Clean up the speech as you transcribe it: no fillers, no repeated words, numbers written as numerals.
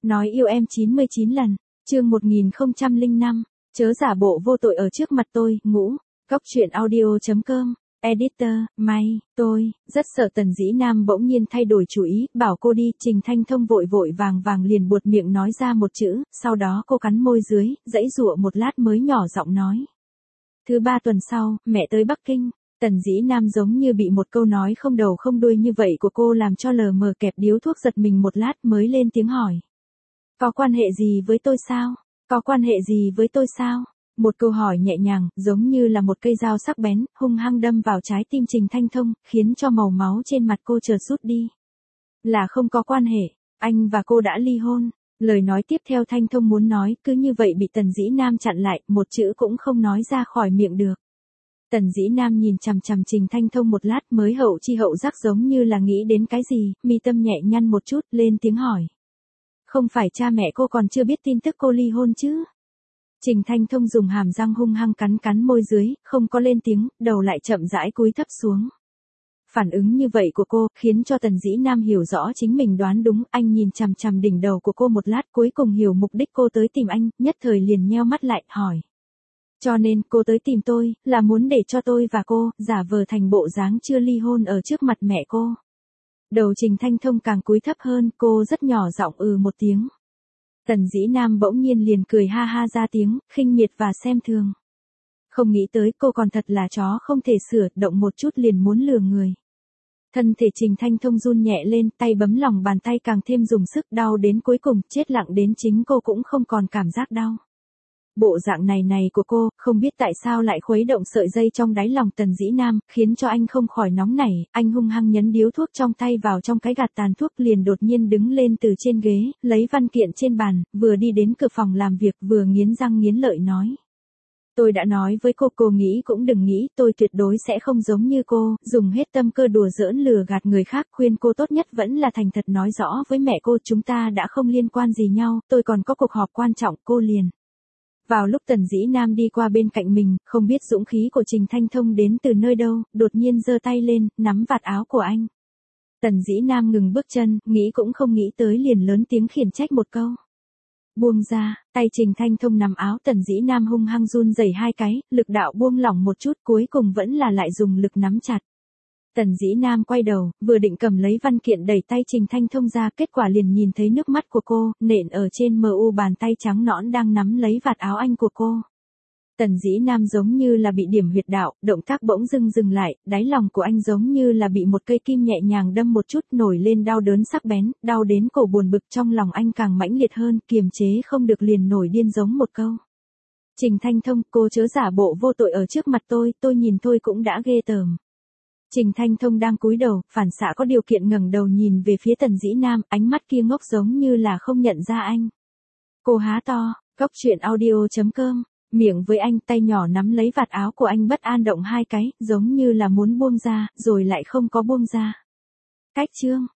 Nói yêu em 99 lần. Chương 1005. Chớ giả bộ vô tội ở trước mặt tôi. Ngũ. Góc truyện audio.com. Editor, May, tôi, rất sợ Tần Dĩ Nam bỗng nhiên thay đổi chủ ý, bảo cô đi. Trình Thanh Thông vội vội vàng vàng liền buột miệng nói ra một chữ, sau đó cô cắn môi dưới, giãy giụa một lát mới nhỏ giọng nói. Thứ 3 tuần sau, mẹ tới Bắc Kinh. Tần Dĩ Nam giống như bị một câu nói không đầu không đuôi như vậy của cô làm cho lờ mờ kẹp điếu thuốc giật mình một lát mới lên tiếng hỏi. Có quan hệ gì với tôi sao? Có quan hệ gì với tôi sao? Một câu hỏi nhẹ nhàng, giống như là một cây dao sắc bén, hung hăng đâm vào trái tim Trình Thanh Thông, khiến cho màu máu trên mặt cô chợt rút đi. Là không có quan hệ, anh và cô đã ly hôn. Lời nói tiếp theo Thanh Thông muốn nói, cứ như vậy bị Tần Dĩ Nam chặn lại, một chữ cũng không nói ra khỏi miệng được. Tần Dĩ Nam nhìn chằm chằm Trình Thanh Thông một lát mới hậu chi hậu giác giống như là nghĩ đến cái gì, mi tâm nhẹ nhăn một chút, lên tiếng hỏi. Không phải cha mẹ cô còn chưa biết tin tức cô ly hôn chứ? Trình Thanh Thông dùng hàm răng hung hăng cắn cắn môi dưới, không có lên tiếng, đầu lại chậm rãi cúi thấp xuống. Phản ứng như vậy của cô, khiến cho Tần Dĩ Nam hiểu rõ chính mình đoán đúng, anh nhìn chằm chằm đỉnh đầu của cô một lát cuối cùng hiểu mục đích cô tới tìm anh, nhất thời liền nheo mắt lại, hỏi. Cho nên, cô tới tìm tôi, là muốn để cho tôi và cô, giả vờ thành bộ dáng chưa ly hôn ở trước mặt mẹ cô. Đầu Trình Thanh Thông càng cúi thấp hơn, cô rất nhỏ giọng một tiếng. Tần Dĩ Nam bỗng nhiên liền cười ha ha ra tiếng, khinh miệt và xem thường. Không nghĩ tới cô còn thật là chó không thể sửa, động một chút liền muốn lừa người. Thân thể Trình Thanh Thông run nhẹ lên, tay bấm lòng bàn tay càng thêm dùng sức, đau đến cuối cùng, chết lặng đến chính cô cũng không còn cảm giác đau. Bộ dạng này của cô, không biết tại sao lại khuấy động sợi dây trong đáy lòng Tần Dĩ Nam, khiến cho anh không khỏi nóng nảy, anh hung hăng nhấn điếu thuốc trong tay vào trong cái gạt tàn thuốc liền đột nhiên đứng lên từ trên ghế, lấy văn kiện trên bàn, vừa đi đến cửa phòng làm việc vừa nghiến răng nghiến lợi nói. Tôi đã nói với cô nghĩ cũng đừng nghĩ, tôi tuyệt đối sẽ không giống như cô, dùng hết tâm cơ đùa giỡn lừa gạt người khác, khuyên cô tốt nhất vẫn là thành thật nói rõ với mẹ cô chúng ta đã không liên quan gì nhau, tôi còn có cuộc họp quan trọng, cô liền. Vào lúc Tần Dĩ Nam đi qua bên cạnh mình, không biết dũng khí của Trình Thanh Thông đến từ nơi đâu, đột nhiên giơ tay lên, nắm vạt áo của anh. Tần Dĩ Nam ngừng bước chân, nghĩ cũng không nghĩ tới liền lớn tiếng khiển trách một câu. Buông ra, tay Trình Thanh Thông nắm áo Tần Dĩ Nam hung hăng run rẩy hai cái, lực đạo buông lỏng một chút cuối cùng vẫn là lại dùng lực nắm chặt. Tần Dĩ Nam quay đầu, vừa định cầm lấy văn kiện đẩy tay Trình Thanh Thông ra, kết quả liền nhìn thấy nước mắt của cô, nện ở trên bàn tay trắng nõn đang nắm lấy vạt áo anh của cô. Tần Dĩ Nam giống như là bị điểm huyệt đạo, động tác bỗng dừng lại, đáy lòng của anh giống như là bị một cây kim nhẹ nhàng đâm một chút nổi lên đau đớn sắc bén, đau đến cổ buồn bực trong lòng anh càng mãnh liệt hơn, kiềm chế không được liền nổi điên giống một câu. Trình Thanh Thông, cô chớ giả bộ vô tội ở trước mặt tôi nhìn thôi cũng đã ghê tởm. Trình Thanh Thông đang cúi đầu, phản xạ có điều kiện ngẩng đầu nhìn về phía Tần Dĩ Nam, ánh mắt kia ngốc giống như là không nhận ra anh. Cô há to, góc truyện audio.com, miệng với anh, tay nhỏ nắm lấy vạt áo của anh bất an động hai cái, giống như là muốn buông ra, rồi lại không có buông ra. Cách chương.